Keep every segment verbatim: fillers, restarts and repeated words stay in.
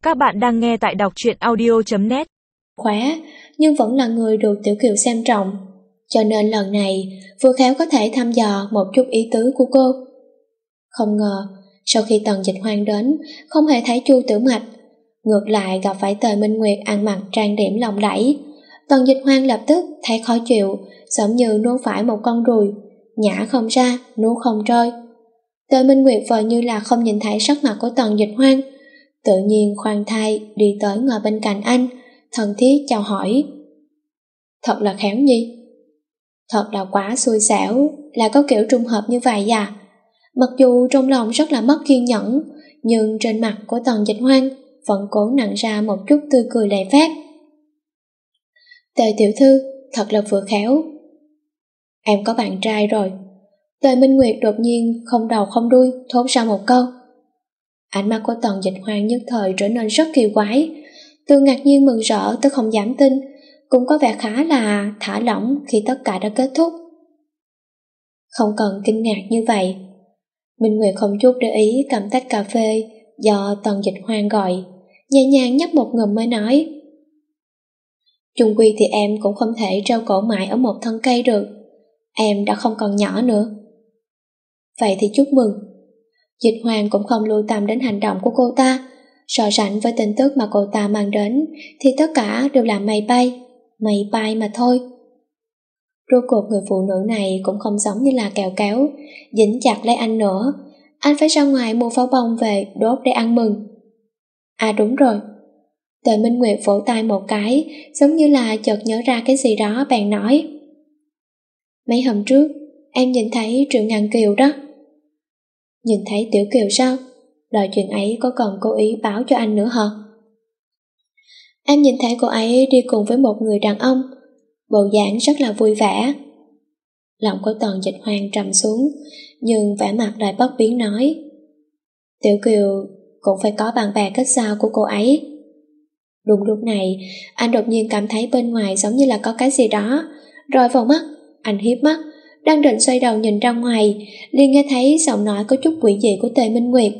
Các bạn đang nghe tại đọc truyện audio chấm net. Khỏe, nhưng vẫn là người được Tiểu Kiều xem trọng, cho nên lần này vừa khéo có thể thăm dò một chút ý tứ của cô. Không ngờ, sau khi Tần Dịch Hoang đến, không hề thấy Chu Tiểu Mạch, ngược lại gặp phải Tề Minh Nguyệt ăn mặc trang điểm lộng lẫy. Tần Dịch Hoang lập tức thấy khó chịu, giống như nuốt phải một con ruồi, nhả không ra, nuốt không trôi. Tề Minh Nguyệt vờ như là không nhìn thấy sắc mặt của Tần Dịch Hoang, tự nhiên khoan thai đi tới ngồi bên cạnh anh, thân thiết chào hỏi. Thật là khéo nhi. Thật là quá xui xẻo, là có kiểu trùng hợp như vậy à? Mặc dù trong lòng rất là mất kiên nhẫn, nhưng trên mặt của Tần Dịch Hoang vẫn cố nặn ra một chút tươi cười lễ phép. Tề tiểu thư, thật là vừa khéo. Em có bạn trai rồi. Tề Minh Nguyệt đột nhiên không đầu không đuôi thốt ra một câu. Ánh mắt của Tần Dịch Hoang nhất thời trở nên rất kỳ quái, từ ngạc nhiên mừng rỡ tới không dám tin, cũng có vẻ khá là thả lỏng khi tất cả đã kết thúc. Không cần kinh ngạc như vậy. Minh Nguyệt không chút để ý cầm tách cà phê do Tần Dịch Hoang gọi, nhẹ nhàng nhấp một ngụm mới nói. Chung quy thì em cũng không thể treo cổ mãi ở một thân cây được, em đã không còn nhỏ nữa. Vậy thì chúc mừng. Dịch Hoang cũng không lưu tâm đến hành động của cô ta, so sánh với tin tức mà cô ta mang đến thì tất cả đều là mây bay, mây bay mà thôi. Rốt cuộc người phụ nữ này cũng không giống như là kẹo kéo, dính chặt lấy anh nữa, anh phải ra ngoài mua pháo bông về đốt để ăn mừng. À đúng rồi. Tề Minh Nguyệt vỗ tay một cái, giống như là chợt nhớ ra cái gì đó bèn nói. Mấy hôm trước, em nhìn thấy Triệu Ngàn Kiều đó. Nhìn thấy Tiểu Kiều sao? Lời chuyện ấy có cần cố ý báo cho anh nữa hả? Em nhìn thấy cô ấy đi cùng với một người đàn ông, bộ dáng rất là vui vẻ. Lòng của Tần Dịch Hoang trầm xuống, nhưng vẻ mặt lại bất biến nói. Tiểu Kiều cũng phải có bạn bè kết giao của cô ấy. Đúng lúc này, anh đột nhiên cảm thấy bên ngoài giống như là có cái gì đó rọi vào mắt. Anh hiếp mắt, đang định xoay đầu nhìn ra ngoài, liền nghe thấy giọng nói có chút quỷ dị của Tề Minh Nguyệt.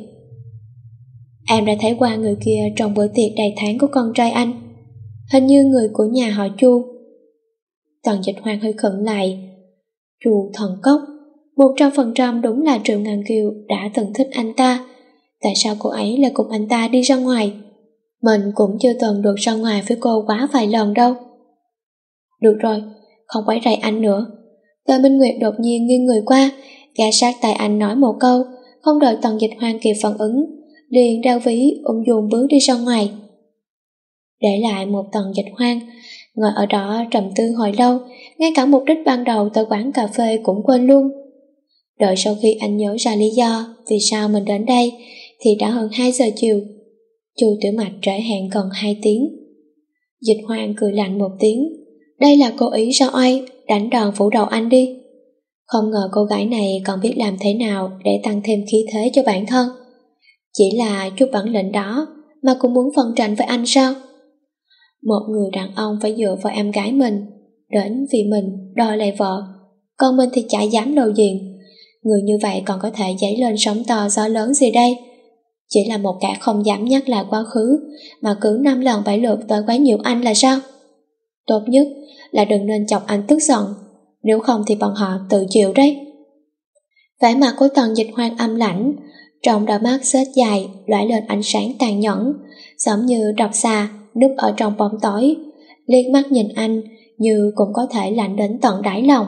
Em đã thấy qua người kia trong bữa tiệc đầy tháng của con trai anh, hình như người của nhà họ Chu. Tần Dịch Hoang hơi khựng lại. Chu Thần Cốc, một trăm phần trăm đúng là Triệu Ngàn Kiều đã từng thích anh ta. Tại sao cô ấy lại cùng anh ta đi ra ngoài? Mình cũng chưa từng được ra ngoài với cô quá vài lần đâu. Được rồi, không quấy rầy anh nữa. Tề Minh Nguyệt đột nhiên nghiêng người qua, ghé sát tai anh nói một câu, không đợi Tần Dịch Hoang kịp phản ứng, liền đeo ví ung dung bước đi ra ngoài. Để lại một Tần Dịch Hoang ngồi ở đó trầm tư hồi lâu, ngay cả mục đích ban đầu tới quán cà phê cũng quên luôn. Đợi sau khi anh nhớ ra lý do vì sao mình đến đây thì đã hơn hai giờ chiều. Chu Tiểu Mạch trễ hẹn gần hai tiếng. Dịch Hoang cười lạnh một tiếng. Đây là cố ý ra oai, đánh đòn phủ đầu anh đi. Không ngờ cô gái này còn biết làm thế nào để tăng thêm khí thế cho bản thân. Chỉ là chút bản lĩnh đó mà cũng muốn phân tranh với anh sao? Một người đàn ông phải dựa vào em gái mình, đến vì mình đòi lại vợ, còn mình thì chả dám lộ diện. Người như vậy còn có thể dấy lên sóng to gió lớn gì đây? Chỉ là một kẻ không dám nhắc lại quá khứ mà cứ năm lần bảy lượt tới quấy nhiễu anh là sao? Tốt nhất là đừng nên chọc anh tức giận, nếu không thì bọn họ tự chịu đấy. Vẻ mặt của Tần Dịch Hoang âm lãnh, trong đôi mắt xếch dài lóe lên ánh sáng tàn nhẫn, giống như độc xà núp ở trong bóng tối, liếc mắt nhìn anh như cũng có thể lạnh đến tận đáy lòng.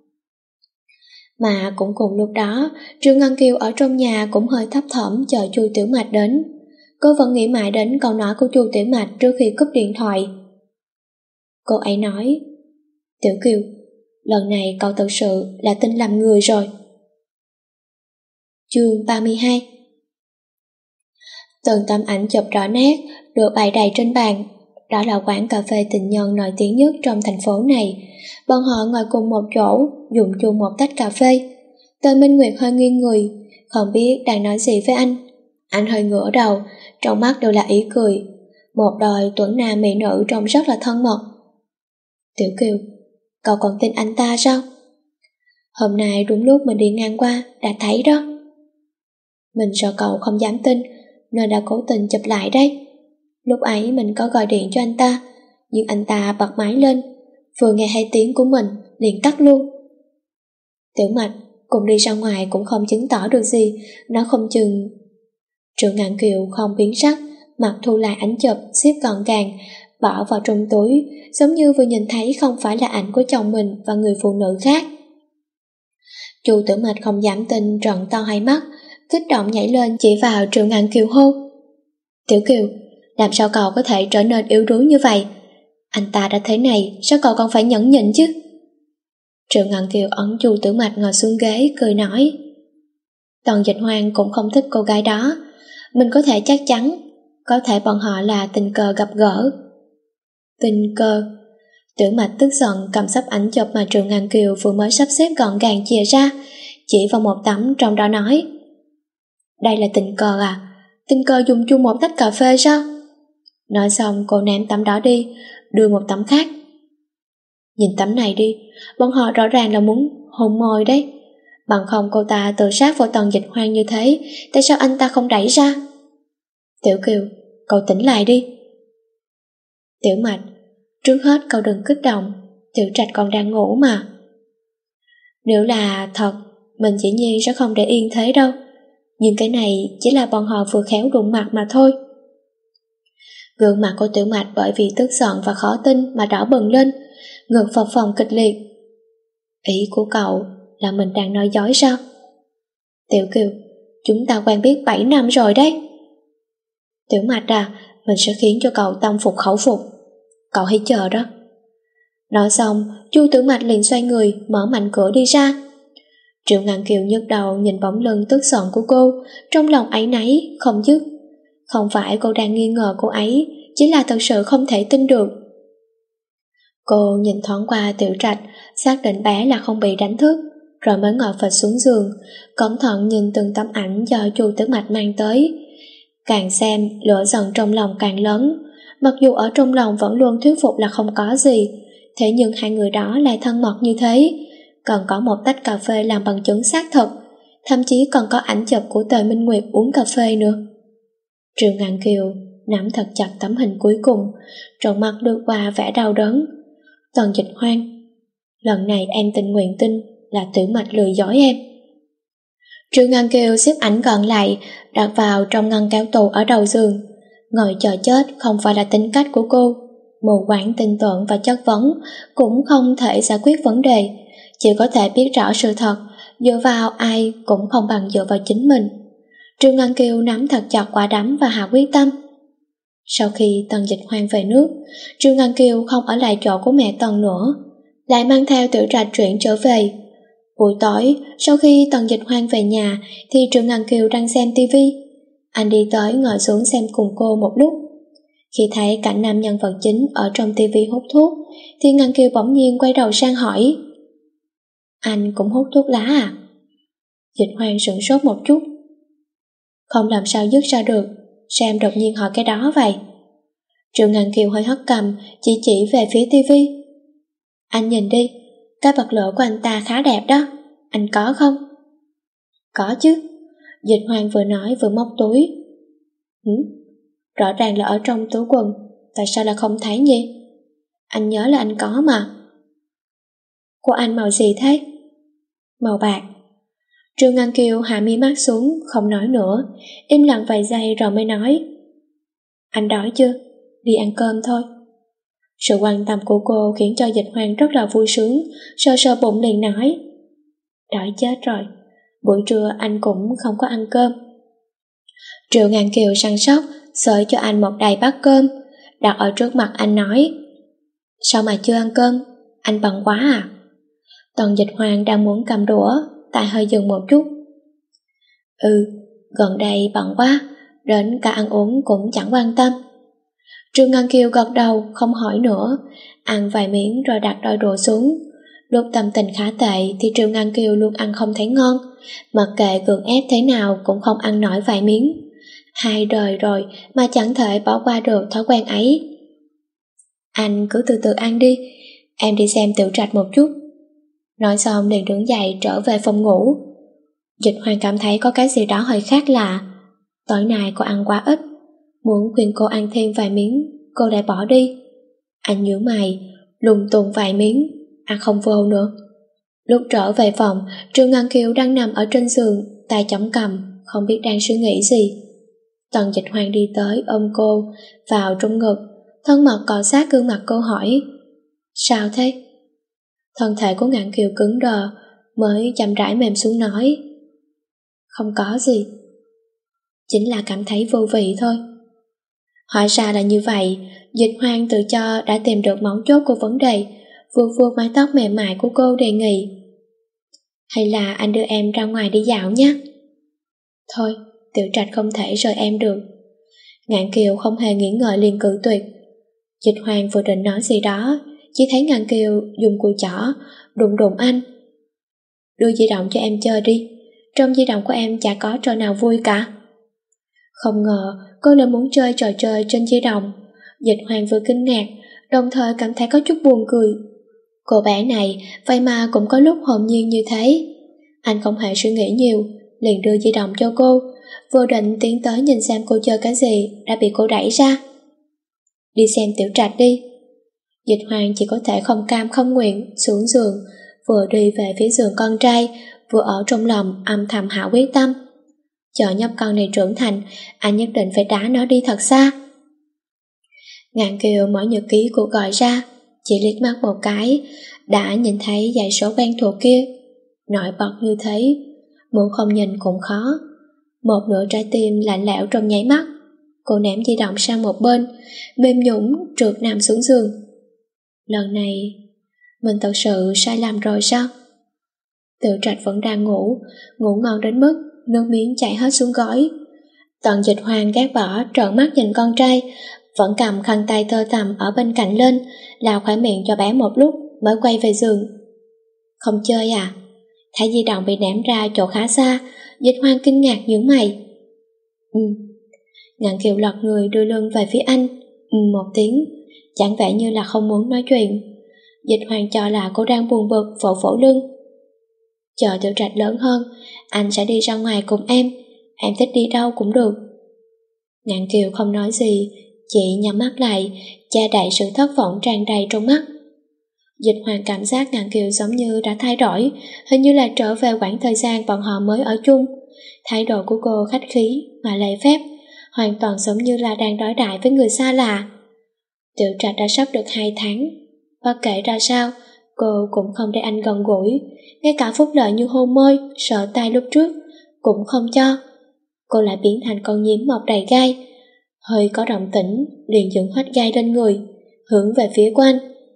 Mà cũng cùng lúc đó, Triệu Ngân Kiều ở trong nhà cũng hơi thấp thỏm chờ Chu Tiểu Mạch đến. Cô vẫn nghĩ mãi đến câu nói của Chu Tiểu Mạch trước khi cúp điện thoại. Cô ấy nói, Tiểu Kiều, lần này cậu thực sự là tin lầm người rồi. Chương ba mươi hai. Từng tấm ảnh chụp rõ nét được bày đầy trên bàn. Đó là quán cà phê tình nhân nổi tiếng nhất trong thành phố này. Bọn họ ngồi cùng một chỗ, dùng chung một tách cà phê. Tề Minh Nguyệt hơi nghiêng người, không biết đang nói gì với anh. Anh hơi ngửa đầu, trong mắt đều là ý cười. Một đôi tuấn nam mỹ nữ trông rất là thân mật. Tiểu Kiều, cậu còn tin anh ta sao? Hôm nay đúng lúc mình đi ngang qua, đã thấy đó. Mình sợ cậu không dám tin, nên đã cố tình chụp lại đấy. Lúc ấy mình có gọi điện cho anh ta, nhưng anh ta bật máy lên, vừa nghe hai tiếng của mình liền tắt luôn. Tiểu Mạch, cùng đi ra ngoài cũng không chứng tỏ được gì, nó không chừng... Triệu Ngạn Kiều không biến sắc, mặt thu lại ảnh chụp xếp gọn gàng, bỏ vào trong túi, giống như vừa nhìn thấy không phải là ảnh của chồng mình và người phụ nữ khác. Chu Tử Mạch không dám tin, trợn to hai mắt, kích động nhảy lên chỉ vào Triệu Ngạn Kiều hô: Tiểu Kiều, làm sao cậu có thể trở nên yếu đuối như vậy? Anh ta đã thế này, sao cậu còn phải nhẫn nhịn chứ? Triệu Ngạn Kiều ấn Chu Tử Mạch ngồi xuống ghế, cười nói: Tần Dịch Hoang cũng không thích cô gái đó, mình có thể chắc chắn, có thể bọn họ là tình cờ gặp gỡ. Tình cờ? Tiểu Mạch tức giận cầm sắp ảnh chụp mà Triệu Ngạn Kiều vừa mới sắp xếp gọn gàng chìa ra, chỉ vào một tấm trong đó nói: Đây là tình cờ à? Tình cờ dùng chung một tách cà phê sao? Nói xong cô ném tấm đó đi, đưa một tấm khác. Nhìn tấm này đi, bọn họ rõ ràng là muốn hôn môi đấy. Bằng không cô ta tự sát vào Tần Dịch Hoang như thế, tại sao anh ta không đẩy ra? Tiểu Kiều, cậu tỉnh lại đi. Tiểu Mạch, trước hết cậu đừng kích động, Tiểu Trạch còn đang ngủ mà. Nếu là thật, mình dĩ nhiên sẽ không để yên thế đâu, nhưng cái này chỉ là bọn họ vừa khéo đụng mặt mà thôi. Gương mặt của Tiểu Mạch bởi vì tức giận và khó tin mà đỏ bừng lên, ngực phập phồng kịch liệt. Ý của cậu là mình đang nói dối sao? Tiểu Kiều, chúng ta quen biết bảy năm rồi đấy. Tiểu Mạch à, mình sẽ khiến cho cậu tâm phục khẩu phục. Cậu hãy chờ đó. Nói xong, Chu Tử Mạch liền xoay người, mở mạnh cửa đi ra. Triệu Ngạn Kiều nhức đầu nhìn bóng lưng tức giận của cô, trong lòng áy náy không dứt. Không phải cô đang nghi ngờ cô ấy, chỉ là thật sự không thể tin được. Cô nhìn thoáng qua Tiểu Trạch, xác định bé là không bị đánh thức, rồi mới ngồi phịch xuống giường, cẩn thận nhìn từng tấm ảnh do Chu Tử Mạch mang tới. Càng xem, lửa giận trong lòng càng lớn. Mặc dù ở trong lòng vẫn luôn thuyết phục là không có gì, thế nhưng hai người đó lại thân mật như thế, còn có một tách cà phê làm bằng chứng xác thực, thậm chí còn có ảnh chụp của Tề Minh Nguyệt uống cà phê nữa. Triệu Ngạn Kiều nắm thật chặt tấm hình cuối cùng, trong mắt đưa qua vẻ đau đớn. Tần Dịch Hoang, lần này em tình nguyện tin là Tiểu Mạch lừa dối em. Triệu Ngạn Kiều xếp ảnh gọn lại, đặt vào trong ngăn kéo tù ở đầu giường. Ngồi chờ chết không phải là tính cách của cô, mù quáng tin tưởng và chất vấn cũng không thể giải quyết vấn đề, chỉ có thể biết rõ sự thật, dựa vào ai cũng không bằng dựa vào chính mình. Triệu Ngạn Kiều nắm thật chặt quả đấm và hạ quyết tâm. Sau khi Tần Dịch Hoang về nước, Triệu Ngạn Kiều không ở lại chỗ của mẹ Tần nữa, lại mang theo Tiểu Trạch chuyển trở về. Buổi tối, sau khi Tần Dịch Hoang về nhà thì Triệu Ngạn Kiều đang xem tivi. Anh đi tới ngồi xuống xem cùng cô một lúc. Khi thấy cảnh nam nhân vật chính ở trong tivi hút thuốc, thì Ngạn Kiều bỗng nhiên quay đầu sang hỏi: Anh cũng hút thuốc lá à? Dịch Hoang sửng sốt một chút, không làm sao dứt ra được, sao em đột nhiên hỏi cái đó vậy? Triệu Ngạn Kiều hơi hất cằm, chỉ chỉ về phía tivi. Anh nhìn đi, cái bật lửa của anh ta khá đẹp đó, anh có không? Có chứ. Dịch Hoang vừa nói vừa móc túi. Hử? Rõ ràng là ở trong túi quần, tại sao là không thấy nhỉ? Anh nhớ là anh có mà. Của anh màu gì thế? Màu bạc. Triệu Ngạn Kiều hạ mi mắt xuống, không nói nữa, im lặng vài giây rồi mới nói: Anh đói chưa? Đi ăn cơm thôi. Sự quan tâm của cô khiến cho Dịch Hoang rất là vui sướng, sờ sờ bụng liền nói: Đói chết rồi, buổi trưa anh cũng không có ăn cơm. Triệu Ngạn Kiều săn sóc, xới cho anh một đầy bát cơm, đặt ở trước mặt anh nói: Sao mà chưa ăn cơm? Anh bận quá à? Tần Dịch Hoang đang muốn cầm đũa, tại hơi dừng một chút. Ừ, gần đây bận quá, đến cả ăn uống cũng chẳng quan tâm. Triệu Ngạn Kiều gật đầu không hỏi nữa, ăn vài miếng rồi đặt đôi đũa xuống. Lúc tâm tình khá tệ thì Triệu Ngạn Kiều luôn ăn không thấy ngon, mặc kệ gượng ép thế nào cũng không ăn nổi vài miếng. Hai đời rồi mà chẳng thể bỏ qua được thói quen ấy. Anh cứ từ từ ăn đi, em đi xem Tiểu Trạch một chút. Nói xong liền đứng dậy trở về phòng ngủ. Dịch Hoang cảm thấy có cái gì đó hơi khác lạ. Tối nay cô ăn quá ít, Muốn khuyên cô ăn thêm vài miếng, cô lại bỏ đi. Anh nhíu mày, lùng tung vài miếng, ăn không vô nữa. Lúc trở về phòng, Trương Ngân Kiều đang nằm ở trên giường, tay chống cằm, không biết đang suy nghĩ gì. Tần Dịch Hoang đi tới ôm cô vào trong ngực, thân mật cọ sát gương mặt cô hỏi: sao thế? Thân thể của Ngạn Kiều cứng đờ, mới chậm rãi mềm xuống nói: không có gì, chính là cảm thấy vô vị thôi. Hóa ra là như vậy. Dịch Hoang tự cho đã tìm được mấu chốt của vấn đề, vuốt vuốt mái tóc mềm mại của cô đề nghị: hay là anh đưa em ra ngoài đi dạo nhé. Thôi, Tiểu Trạch không thể rời em được. Ngạn Kiều không hề nghĩ ngợi liền cự tuyệt. Dịch Hoang vừa định nói gì đó, chỉ thấy Ngạn Kiều dùng cùi chỏ đụng đụng anh. Đưa di động cho em chơi đi, trong di động của em chả có trò nào vui cả. Không ngờ cô lại muốn chơi trò chơi trên di động. Dịch Hoang vừa kinh ngạc, đồng thời cảm thấy có chút buồn cười. Cô bé này vậy mà cũng có lúc hồn nhiên như thế. Anh không hề suy nghĩ nhiều, liền đưa di động cho cô, vừa định tiến tới nhìn xem cô chơi cái gì đã bị cô đẩy ra. Đi xem Tiểu Trạch đi. Dịch Hoang chỉ có thể không cam không nguyện xuống giường, vừa đi về phía giường con trai, vừa ở trong lòng âm thầm hạ quyết tâm. Chờ nhóc con này trưởng thành, anh nhất định phải đá nó đi thật xa. Ngạn Kiều mở nhật ký của gọi ra, chỉ liếc mắt một cái đã nhìn thấy dãy số quen thuộc kia, nổi bật như thế, muốn không nhìn cũng khó. Một nửa trái tim lạnh lẽo trong nháy mắt. Cô ném di động sang một bên, mềm nhũn trượt nằm xuống giường. Lần này mình thật sự sai lầm rồi sao? Tiểu Trạch vẫn đang ngủ, ngủ ngon đến mức nước miếng chảy hết xuống gối. Tần Dịch Hoang ghét bỏ trợn mắt nhìn con trai, vẫn cầm khăn tay thơ thầm ở bên cạnh lên, lau khóe miệng cho bé một lúc mới quay về giường. Không chơi à? Thấy di động bị ném ra chỗ khá xa, Dịch Hoang kinh ngạc nhướng mày. Ừ. Ngạn Kiều lật người đưa lưng về phía anh, ừ một tiếng, chẳng vẻ như là không muốn nói chuyện. Dịch Hoang cho là cô đang buồn bực, phổ phổ lưng. Chờ Tiểu Trạch lớn hơn, anh sẽ đi ra ngoài cùng em, em thích đi đâu cũng được. Ngạn Kiều không nói gì, chỉ nhắm mắt lại, che đậy sự thất vọng tràn đầy trong mắt. Dịch Hoang cảm giác Ngạn Kiều giống như đã thay đổi, hình như là trở về quãng thời gian bọn họ mới ở chung. Thái độ của cô khách khí mà lễ phép, hoàn toàn giống như là đang đối đãi với người xa lạ. Tiểu Trạch đã sắp được hai tháng, bất kể ra sao, cô cũng không để anh gần gũi, ngay cả phúc lợi như hôn môi, sợ tay lúc trước cũng không cho. Cô lại biến thành con nhím mọc đầy gai, hơi có động tĩnh liền dựng hết gai lên người, hướng về phía của anh.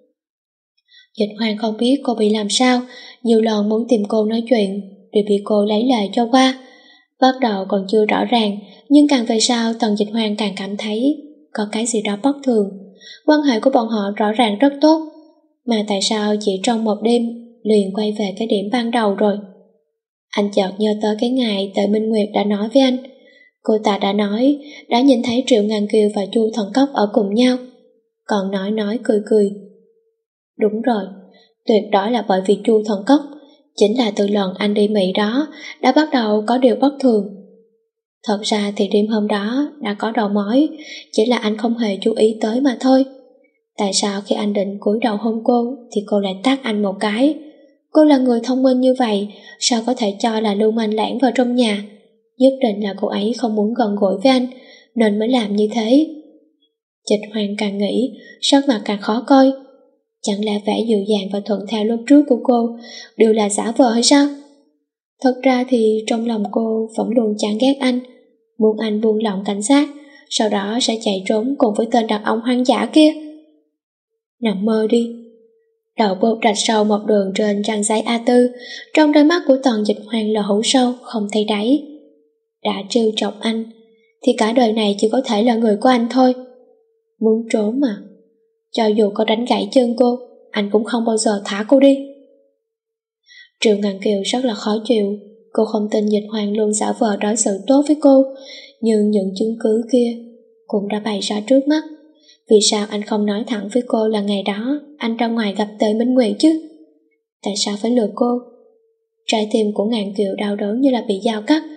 Dịch Hoang không biết cô bị làm sao, nhiều lần muốn tìm cô nói chuyện, đều bị cô lấy lời cho qua. Bắt đầu còn chưa rõ ràng, nhưng càng về sau Tần Dịch Hoang càng cảm thấy có cái gì đó bất thường. Quan hệ của bọn họ rõ ràng rất tốt, mà tại sao chỉ trong một đêm liền quay về cái điểm ban đầu rồi? Anh chợt nhớ tới cái ngày Tề Minh Nguyệt đã nói với anh. Cô ta đã nói đã nhìn thấy Triệu Ngàn Kiều và Chu Thần Cốc ở cùng nhau, còn nói nói cười cười. Đúng rồi, tuyệt đối là bởi vì Chu Thần Cốc. Chính là từ lần anh đi Mỹ đó đã bắt đầu có điều bất thường. Thật ra thì đêm hôm đó đã có đầu mối, chỉ là anh không hề chú ý tới mà thôi. Tại sao khi anh định cúi đầu hôn cô thì cô lại tát anh một cái? Cô là người thông minh như vậy, sao có thể cho là lưu manh lãng vào trong nhà? Nhất định là cô ấy không muốn gần gũi với anh, nên mới làm như thế. Dịch Hoang càng nghĩ, sắc mặt càng khó coi. Chẳng lẽ vẻ dịu dàng và thuận theo lúc trước của cô đều là giả vờ hay sao? Thật ra thì trong lòng cô vẫn luôn chán ghét anh, muốn anh buông lỏng cảnh giác, sau đó sẽ chạy trốn cùng với tên đàn ông hoang dã kia. Nằm mơ đi. Đầu bột rạch sâu một đường trên trang giấy a bốn, trong đôi mắt của Tần Dịch Hoang là hũ sâu không thấy đáy. Đã trêu chọc anh thì cả đời này chỉ có thể là người của anh thôi. Muốn trốn mà, cho dù có đánh gãy chân cô, anh cũng không bao giờ thả cô đi. Triệu Ngàn Kiều rất là khó chịu. Cô không tin Dịch Hoang luôn giả vờ đối xử tốt với cô, nhưng những chứng cứ kia cũng đã bày ra trước mắt. Vì sao anh không nói thẳng với cô là ngày đó anh ra ngoài gặp Tề Minh Nguyệt chứ? Tại sao phải lừa cô? Trái tim của Ngàn Kiều đau đớn như là bị dao cắt,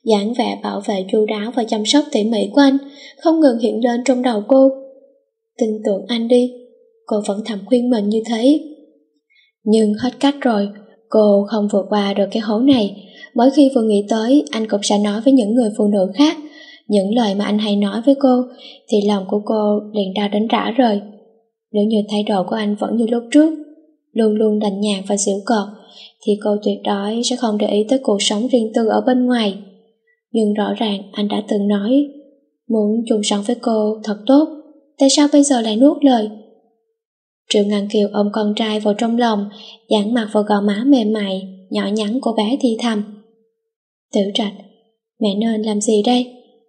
dáng vẻ bảo vệ chu đáo và chăm sóc tỉ mỉ của anh không ngừng hiện lên trong đầu cô. Tin tưởng anh đi, cô vẫn thầm khuyên mình như thế. Nhưng hết cách rồi, cô không vượt qua được cái hố này. Mỗi khi vừa nghĩ tới, anh cũng sẽ nói với những người phụ nữ khác những lời mà anh hay nói với cô, thì lòng của cô liền đau đến rã rời. Nếu như thái độ của anh vẫn như lúc trước, luôn luôn lạnh nhạt và giễu cợt, thì cô tuyệt đối sẽ không để ý tới cuộc sống riêng tư ở bên ngoài. Nhưng rõ ràng anh đã từng nói muốn chung sống với cô thật tốt, tại sao bây giờ lại nuốt lời? Triệu Ngạn Kiều ôm con trai vào trong lòng, dán mặt vào gò má mềm mại nhỏ nhắn của bé thì thầm: Tiểu Trạch, mẹ nên làm gì đây?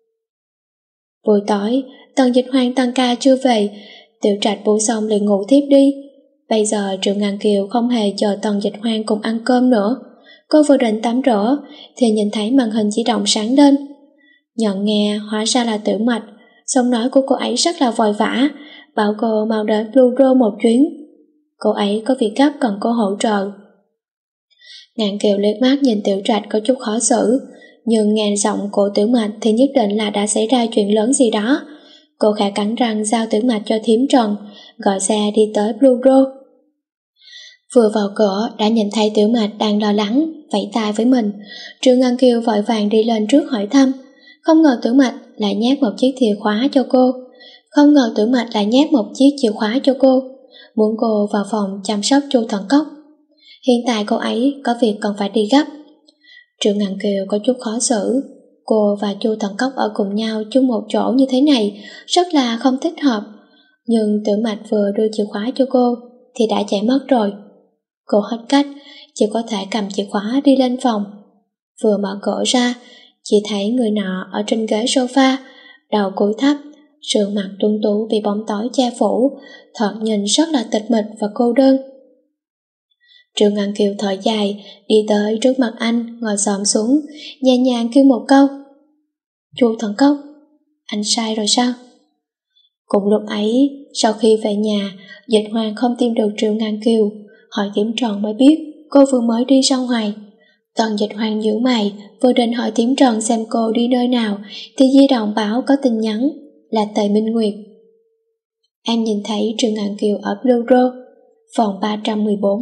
Buổi tối, Tần Dịch Hoang tăng ca chưa về, Tiểu Trạch bú xong liền ngủ thiếp đi. Bây giờ Triệu Ngạn Kiều không hề chờ Tần Dịch Hoang cùng ăn cơm nữa. Cô vừa định tắm rửa thì nhìn thấy màn hình di động sáng lên. Nhận nghe hóa ra là Tiểu Mạch. Giọng nói của cô ấy rất là vội vã, bảo cô mau đến Blue một chuyến. Cô ấy có việc gấp cần cô hỗ trợ. Ngạn Kiều liếc mắt nhìn Tiểu Trạch có chút khó xử, nhưng nghe giọng của Tiểu Mạch thì nhất định là đã xảy ra chuyện lớn gì đó. Cô khẽ cắn răng giao Tiểu Mạch cho thím Trần, gọi xe đi tới Blue Road. Vừa vào cửa đã nhìn thấy Tiểu Mạch đang lo lắng, vẫy tay với mình. Triệu Ngạn Kiều vội vàng đi lên trước hỏi thăm. Không ngờ Tiểu Mạch lại nhét một chiếc chìa khóa cho cô. Không ngờ Tiểu Mạch lại nhét một chiếc chìa khóa cho cô, muốn cô vào phòng chăm sóc Chu Thần Cốc. Hiện tại cô ấy có việc cần phải đi gấp. Triệu Ngạn Kiều có chút khó xử. Cô và Chu Thần Cốc ở cùng nhau chung một chỗ như thế này rất là không thích hợp. Nhưng Tiểu Mạch vừa đưa chìa khóa cho cô thì đã chạy mất rồi. Cô hết cách, chỉ có thể cầm chìa khóa đi lên phòng. Vừa mở cửa ra, chỉ thấy người nọ ở trên ghế sofa, đầu cúi thấp, sườn mặt tuấn tú bị bóng tối che phủ, thoạt nhìn rất là tịch mịch và cô đơn. Triệu Ngạn Kiều thở dài, đi tới trước mặt anh, ngồi xổm xuống, nhẹ nhàng kêu một câu: Chu Thần Cốc, anh sai rồi sao? Cùng lúc ấy, sau khi về nhà, Dịch Hoang không tìm được Triệu Ngạn Kiều, hỏi Tiểm Trần mới biết cô vừa mới đi ra ngoài. Tần Dịch Hoang nhíu mày, vừa định hỏi Tiểm Trần xem cô đi nơi nào, thì di động báo có tin nhắn là Tề Minh Nguyệt. Em nhìn thấy Triệu Ngạn Kiều ở Blue Road, phòng ba trăm mười bốn.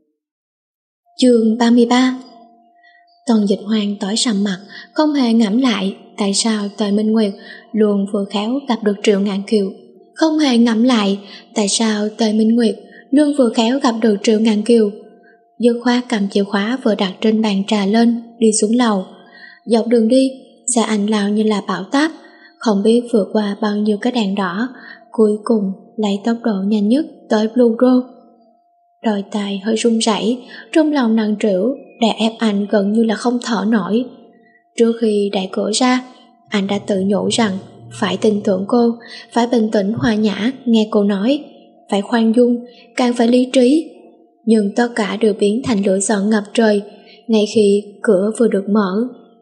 Chương ba mươi ba. Tần Dịch Hoang tỏi sầm mặt, không hề ngẫm lại tại sao Tề Minh Nguyệt luôn vừa khéo gặp được Triệu Ngạn Kiều. Không hề ngẫm lại tại sao Tề Minh Nguyệt luôn vừa khéo gặp được Triệu Ngạn Kiều. Dứt khoát cầm chìa khóa vừa đặt trên bàn trà lên, đi xuống lầu. Dọc đường đi, xe anh lao như là bão táp, không biết vượt qua bao nhiêu cái đèn đỏ, cuối cùng lấy tốc độ nhanh nhất tới Blue Road. Đôi tay hơi run rẩy, trong lòng nặng trĩu, đè ép anh gần như là không thở nổi. Trước khi đẩy cửa ra, anh đã tự nhủ rằng phải tin tưởng cô, phải bình tĩnh hòa nhã nghe cô nói, phải khoan dung, càng phải lý trí. Nhưng tất cả đều biến thành lửa giận ngập trời ngay khi cửa vừa được mở.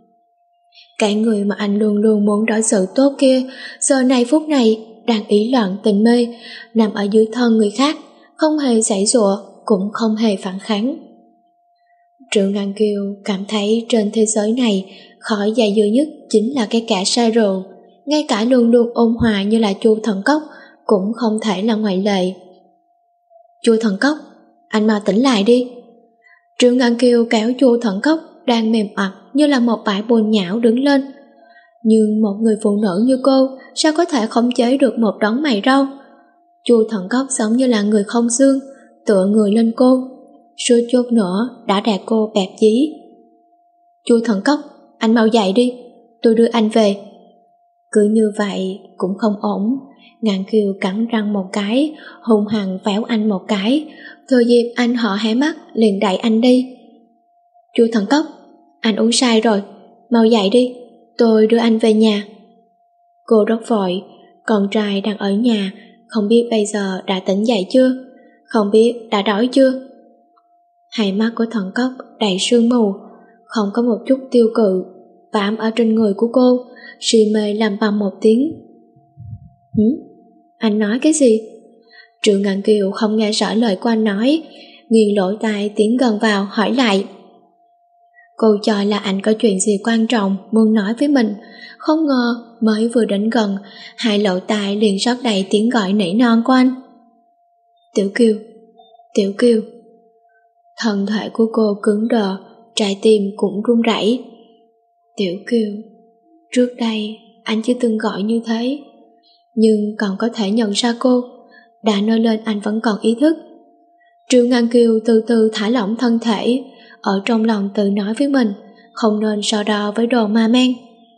Cái người mà anh luôn luôn muốn đối xử tốt kia, giờ này phút này đang ý loạn tình mê, nằm ở dưới thân người khác, không hề giãy giụa, cũng không hề phản kháng. Triệu Ngạn Kiều cảm thấy trên thế giới này khỏi dại dưa nhất chính là cái kẻ say rượu, ngay cả luôn luôn ôn hòa như là Chu Thần Cốc cũng không thể là ngoại lệ. Chu Thần Cốc, anh mau tỉnh lại đi. Triệu Ngạn Kiều kéo Chu Thần Cốc đang mềm ặt như là một bãi bùn nhão đứng lên. Nhưng một người phụ nữ như cô sao có thể khống chế được một đống mày râu? Chu Thần Cốc giống như là người không xương, tựa người lên cô, suýt chút nữa đã đè cô bẹp dí. Chu Thần Cốc, anh mau dậy đi, tôi đưa anh về. Cứ như vậy cũng không ổn. Ngạn Kiều cắn răng một cái, hung hăng véo anh một cái, thừa dịp anh họ hé mắt liền đẩy anh đi. Chu Thần Cốc, anh uống sai rồi, mau dậy đi, tôi đưa anh về nhà. Cô rất vội, con trai đang ở nhà, không biết bây giờ đã tỉnh dậy chưa, không biết đã đói chưa. Hai mắt của Thần Cốc đầy sương mù, không có một chút tiêu cự, bám ở trên người của cô, si mê lầm bầm một tiếng. Hử? Anh nói cái gì? Triệu Ngạn Kiều không nghe rõ lời của anh nói, nghiêng lỗ tai tiến gần vào hỏi lại. Cô cho là anh có chuyện gì quan trọng muốn nói với mình, không ngờ mới vừa đến gần, hai lỗ tai liền rót đầy tiếng gọi nỉ non của anh. Tiểu Kiều, Tiểu Kiều. Thân thể của cô cứng đờ, trái tim cũng run rẩy. Tiểu Kiều, trước đây anh chưa từng gọi như thế, nhưng còn có thể nhận ra cô, đã nói lên anh vẫn còn ý thức. Triệu Ngạn Kiều từ từ thả lỏng thân thể, ở trong lòng tự nói với mình, không nên so đo với đồ ma men.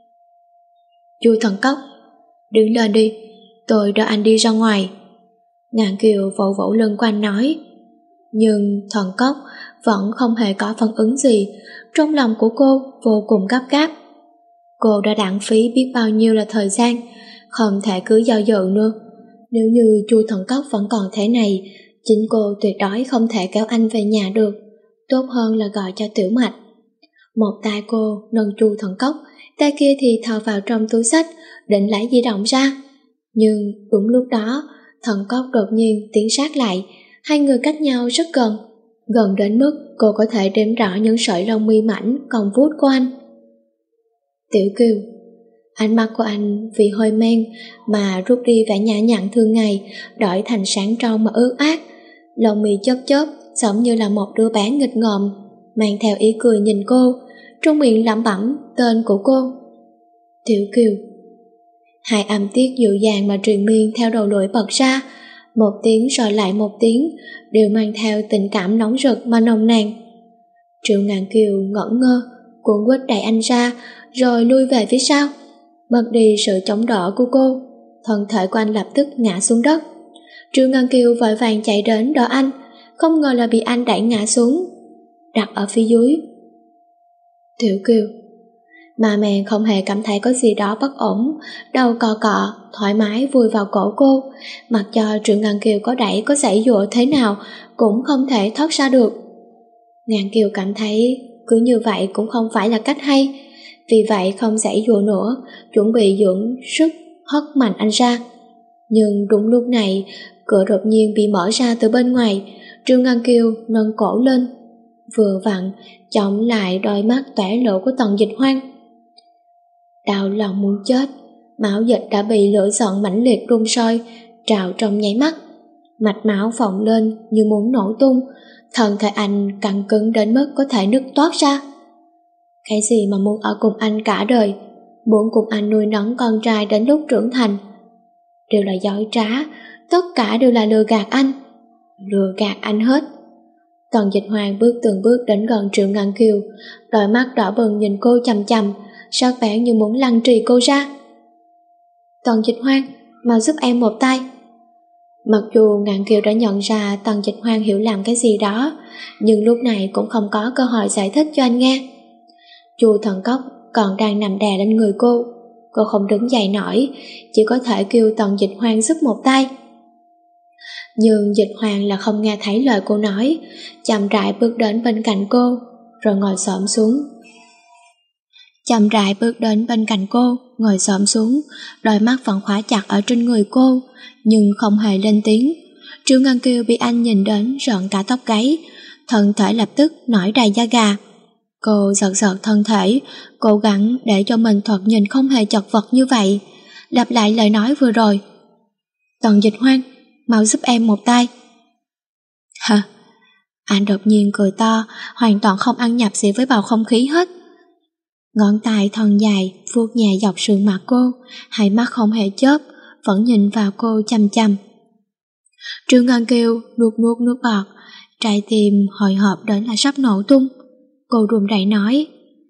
Chu Thần Cốc, đứng lên đi, tôi đỡ anh đi ra ngoài. Ngạn Kiều vỗ vỗ lưng của anh nói. Nhưng Thần Cốc vẫn không hề có phản ứng gì, trong lòng của cô vô cùng gấp gáp. Cô đã lãng phí biết bao nhiêu là thời gian, không thể cứ do dự nữa. Nếu như Chu Thần Cốc vẫn còn thế này, chính cô tuyệt đối không thể kéo anh về nhà được, tốt hơn là gọi cho Tiểu Mạch. Một tay cô nâng Chu Thần Cốc, tay kia thì thò vào trong túi xách, định lấy di động ra. Nhưng đúng lúc đó, Thần Cốc đột nhiên tiến sát lại, hai người cách nhau rất gần, gần đến mức cô có thể đếm rõ những sợi lông mi mảnh còn vuốt của anh. Tiểu Kiều, ánh mắt của anh vì hơi men mà rút đi vẻ nhã nhặn thường ngày, đổi thành sáng trong mà ướt át, lông mi chớp chớp giống như là một đứa bé nghịch ngợm, mang theo ý cười nhìn cô, trong miệng lẩm bẩm tên của cô. Tiểu Kiều. Hai âm tiết dịu dàng mà truyền miên theo đầu lưỡi bật ra, một tiếng rồi lại một tiếng, đều mang theo tình cảm nóng rực mà nồng nàn. Triệu Ngạn Kiều ngẩn ngơ, cuốn quýt đẩy anh ra, rồi lui về phía sau, mất đi sự chống đỡ của cô. Thân thể của anh lập tức ngã xuống đất. Triệu Ngạn Kiều vội vàng chạy đến đỡ anh, không ngờ là bị anh đẩy ngã xuống, đặt ở phía dưới. Tiểu Kiều. Mà mẹ không hề cảm thấy có gì đó bất ổn, đầu cọ cọ, thoải mái vùi vào cổ cô, mặc cho Triệu Ngạn Kiều có đẩy có giãy giụa thế nào cũng không thể thoát ra được. Ngạn Kiều cảm thấy cứ như vậy cũng không phải là cách hay, vì vậy không giãy giụa nữa, chuẩn bị dưỡng sức hất mạnh anh ra. Nhưng đúng lúc này, cửa đột nhiên bị mở ra từ bên ngoài, Triệu Ngạn Kiều nâng cổ lên, vừa vặn chống lại đôi mắt toẻ lỗ của Tần Dịch Hoang. Đau lòng muốn chết, máu dịch đã bị lửa giận mãnh liệt đun sôi, trào trong nháy mắt, mạch máu phồng lên như muốn nổ tung, thân thể anh căng cứng đến mức có thể nứt toát ra. Cái gì mà muốn ở cùng anh cả đời, muốn cùng anh nuôi nấng con trai đến lúc trưởng thành, đều là dối trá, tất cả đều là lừa gạt anh, lừa gạt anh hết. Tần Dịch Hoàng bước từng bước đến gần Triệu Ngạn Kiều, đôi mắt đỏ bừng nhìn cô chằm chằm, sắc bén như muốn lăng trì cô ra. Tần Dịch Hoàng, mau giúp em một tay. Mặc dù Ngạn Kiều đã nhận ra Tần Dịch Hoàng hiểu làm cái gì đó, nhưng lúc này cũng không có cơ hội giải thích cho anh nghe. Chu Thần Cốc còn đang nằm đè lên người cô, cô không đứng dậy nổi, chỉ có thể kêu Tần Dịch Hoàng giúp một tay. Nhưng Dịch Hoàng là không nghe thấy lời cô nói, chậm rãi bước đến bên cạnh cô, rồi ngồi xổm xuống. Chậm rãi bước đến bên cạnh cô, ngồi xổm xuống, đôi mắt vẫn khóa chặt ở trên người cô, nhưng không hề lên tiếng. Triệu Ngạn Kiều bị anh nhìn đến rợn cả tóc gáy, thân thể lập tức nổi đầy da gà. Cô giật giật thân thể, cố gắng để cho mình thoạt nhìn không hề chật vật như vậy, lặp lại lời nói vừa rồi. Tần Dịch Hoang, mau giúp em một tay. Hả? Anh đột nhiên cười to, hoàn toàn không ăn nhập gì với bầu không khí hết. Ngón tay thon dài vuốt nhẹ dọc sườn mặt cô, hai mắt không hề chớp, vẫn nhìn vào cô chăm chăm. Triệu Ngạn Kiều nuốt nuốt nước bọt, trái tim hồi hộp đến là sắp nổ tung. Cô run rẩy nói: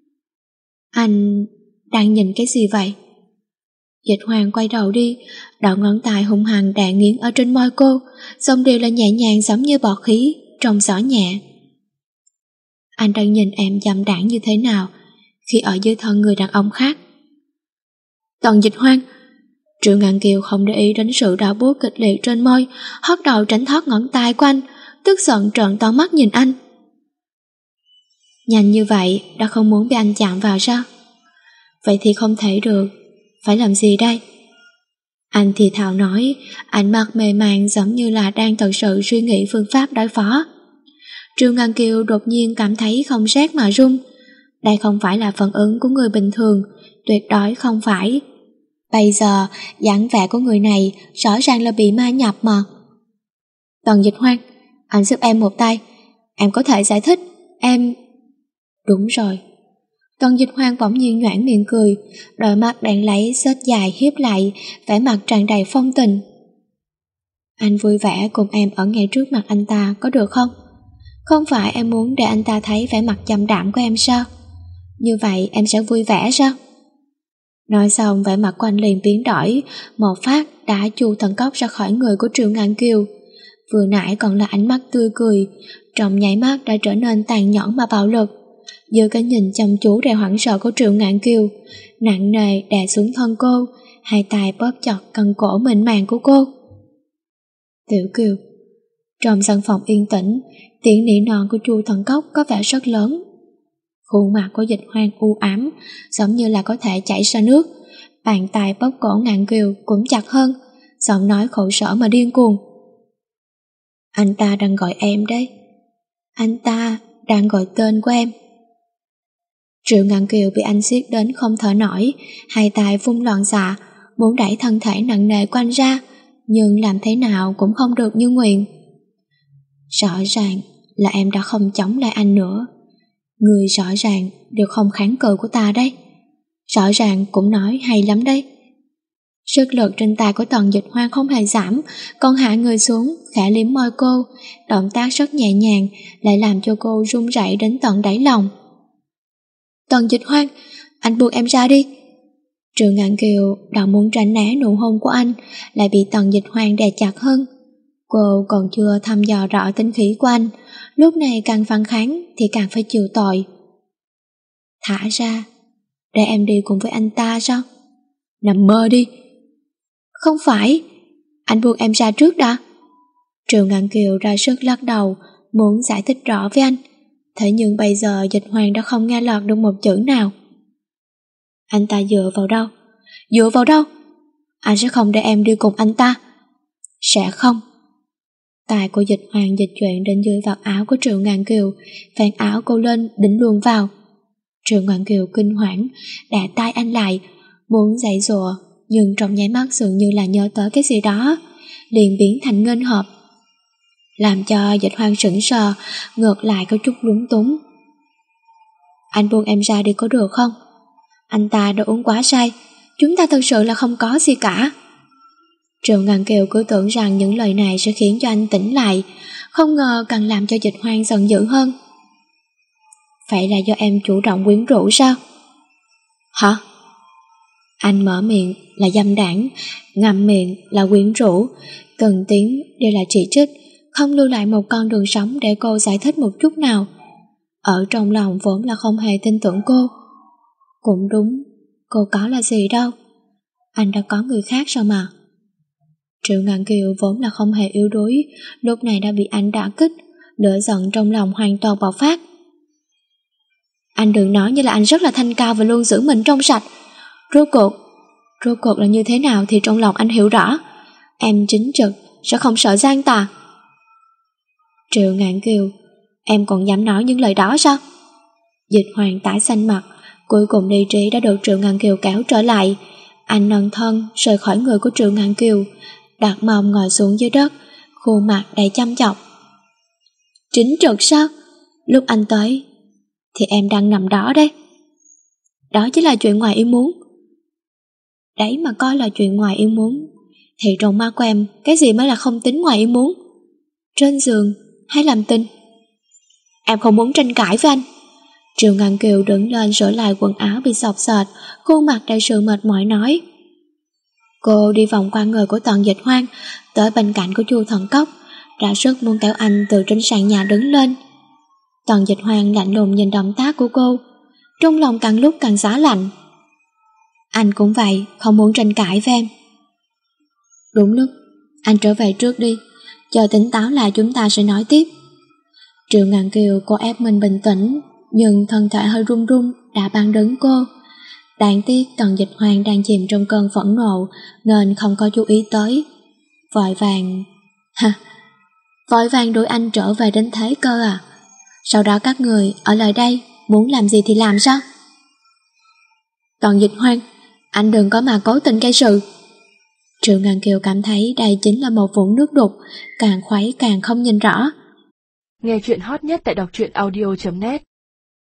Anh đang nhìn cái gì vậy? Dịch Hoàng quay đầu đi, đầu ngón tay hung hăng đè nghiến ở trên môi cô, xong đều là nhẹ nhàng giống như bọt khí trong gió nhẹ. Anh đang nhìn em dâm đãng như thế nào khi ở dưới thân người đàn ông khác. Tần Dịch Hoang. Triệu Ngạn Kiều không để ý đến sự đau buốt kịch liệt trên môi, hất đầu tránh thoát ngón tay của anh, tức giận trợn to mắt nhìn anh. Nhanh như vậy đã không muốn bị anh chạm vào sao? Vậy thì không thể được, phải làm gì đây? Anh thì thào nói, ánh mắt mê man giống như là đang thật sự suy nghĩ phương pháp đối phó. Triệu Ngạn Kiều đột nhiên cảm thấy không rét mà run, Đây không phải là phản ứng của người bình thường, tuyệt đối không phải. Bây giờ, dáng vẻ của người này rõ ràng là bị ma nhập mà. Tần Dịch Hoang, anh giúp em một tay. Em có thể giải thích, em... Đúng rồi. Tần Dịch Hoang bỗng nhiên nhoẻn miệng cười, đôi mắt đang lấy xếch dài hiếp lại, vẻ mặt tràn đầy phong tình. Anh vui vẻ cùng em ở ngay trước mặt anh ta có được không? Không phải em muốn để anh ta thấy vẻ mặt trầm đạm của em sao? Như vậy em sẽ vui vẻ sao? Nói xong vẻ mặt của anh liền biến đổi, một phát đã chu thần cốc ra khỏi người của Triệu Ngạn Kiều. Vừa nãy còn là ánh mắt tươi cười, trong nháy mắt đã trở nên tàn nhẫn mà bạo lực. Dưới cái nhìn chăm chú đầy hoảng sợ của Triệu Ngạn Kiều, nặng nề đè xuống thân cô, hai tay bóp chặt cần cổ mịn màng của cô. Tiểu Kiều. Trong sân phòng yên tĩnh, tiếng nỉ non của Chu Thần Cốc có vẻ rất lớn. Khuôn mặt của Dịch Hoang u ám, giống như là có thể chảy ra nước. Bàn tay bóp cổ Ngạn Kiều cũng chặt hơn, giọng nói khổ sở mà điên cuồng. Anh ta đang gọi em đấy. Anh ta đang gọi tên của em. Triệu Ngạn Kiều bị anh siết đến không thở nổi, hai tay vung loạn xạ, muốn đẩy thân thể nặng nề của anh ra, nhưng làm thế nào cũng không được như nguyện. Rõ ràng là em đã không chống lại anh nữa. Người rõ ràng đều không kháng cự của ta đấy. Rõ ràng cũng nói hay lắm đấy. Sức lực trên tay của Tần Dịch Hoang không hề giảm, còn hạ người xuống, khẽ liếm môi cô, động tác rất nhẹ nhàng, lại làm cho cô run rẩy đến tận đáy lòng. Tần Dịch Hoang, anh buông em ra đi. Triệu Ngạn Kiều đang muốn tránh né nụ hôn của anh, lại bị Tần Dịch Hoang đè chặt hơn. Cô còn chưa thăm dò rõ tính khí của anh, lúc này càng phản kháng thì càng phải chịu tội. Thả ra, để em đi cùng với anh ta sao? Nằm mơ đi. Không phải, anh buông em ra trước đã. Triệu Ngạn Kiều ra sức lắc đầu, muốn giải thích rõ với anh. Thế nhưng bây giờ Dịch Hoang đã không nghe lọt được một chữ nào. Anh ta dựa vào đâu? Dựa vào đâu? Anh sẽ không để em đi cùng anh ta. Sẽ không. Tay của Dịch Hoang dịch chuyển đến dưới vạt áo của Triệu Ngạn Kiều, phản áo cô lên đỉnh luồn vào. Triệu Ngạn Kiều kinh hoảng, đè tay anh lại, muốn giãy giụa, nhưng trong nháy mắt dường như là nhớ tới cái gì đó, liền biến thành nghênh hợp, làm cho Dịch Hoang sững sờ, ngược lại có chút lúng túng. Anh buông em ra đi có được không? Anh ta đã uống quá say, chúng ta thật sự là không có gì cả. Triệu Ngạn Kiều cứ tưởng rằng những lời này sẽ khiến cho anh tỉnh lại, không ngờ càng làm cho Dịch Hoang giận dữ hơn. Vậy là do em chủ động quyến rũ sao? Hả? Anh mở miệng là dâm đảng, ngậm miệng là quyến rũ, từng tiếng đều là chỉ trích, không lưu lại một con đường sống để cô giải thích một chút nào. Ở trong lòng vốn là không hề tin tưởng cô. Cũng đúng, cô có là gì đâu, anh đã có người khác rồi mà. Triệu Ngạn Kiều vốn là không hề yếu đuối, lúc này đã bị anh đả kích, lửa giận trong lòng hoàn toàn bộc phát. Anh đừng nói như là anh rất là thanh cao và luôn giữ mình trong sạch. Rốt cuộc, rốt cuộc là như thế nào thì trong lòng anh hiểu rõ. Em chính trực, sẽ không sợ gian tà. Triệu Ngạn Kiều, em còn dám nói những lời đó sao? Dịch Hoang tái xanh mặt, cuối cùng lý trí đã được Triệu Ngạn Kiều kéo trở lại. Anh nâng thân rời khỏi người của Triệu Ngạn Kiều, đặt mông ngồi xuống dưới đất, khuôn mặt đầy chăm chọc. Chính trực sao? Lúc anh tới thì em đang nằm đó đấy. Đó chính là chuyện ngoài ý muốn. Đấy mà coi là chuyện ngoài ý muốn, thì trong mắt của em cái gì mới là không tính ngoài ý muốn? Trên giường hay làm tình? Em không muốn tranh cãi với anh. Triệu Ngạn Kiều đứng lên sửa lại quần áo bị xộc xệch, khuôn mặt đầy sự mệt mỏi nói. Cô đi vòng qua người của Tần Dịch Hoang, tới bên cạnh của Chu Thần Cốc, ra sức muốn kéo anh từ trên sàn nhà đứng lên. Tần Dịch Hoang lạnh lùng nhìn động tác của cô, trong lòng càng lúc càng giá lạnh. Anh cũng vậy, không muốn tranh cãi với em. Đúng lúc, anh trở về trước đi, chờ tỉnh táo là chúng ta sẽ nói tiếp. Triệu Ngạn Kiều cô ép mình bình tĩnh, nhưng thân thể hơi run run đã băng đứng cô. Đáng tiếc Tần Dịch Hoang đang chìm trong cơn phẫn nộ nên không có chú ý tới. Vội vàng... Ha! Vội vàng đuổi anh trở về đến thế cơ à? Sau đó các người ở lại đây muốn làm gì thì làm sao? Tần Dịch Hoan, anh đừng có mà cố tình gây sự. Triệu Ngân Kiều cảm thấy đây chính là một vũng nước đục, càng khuấy càng không nhìn rõ. Nghe chuyện hot nhất tại đọc truyện audio chấm net.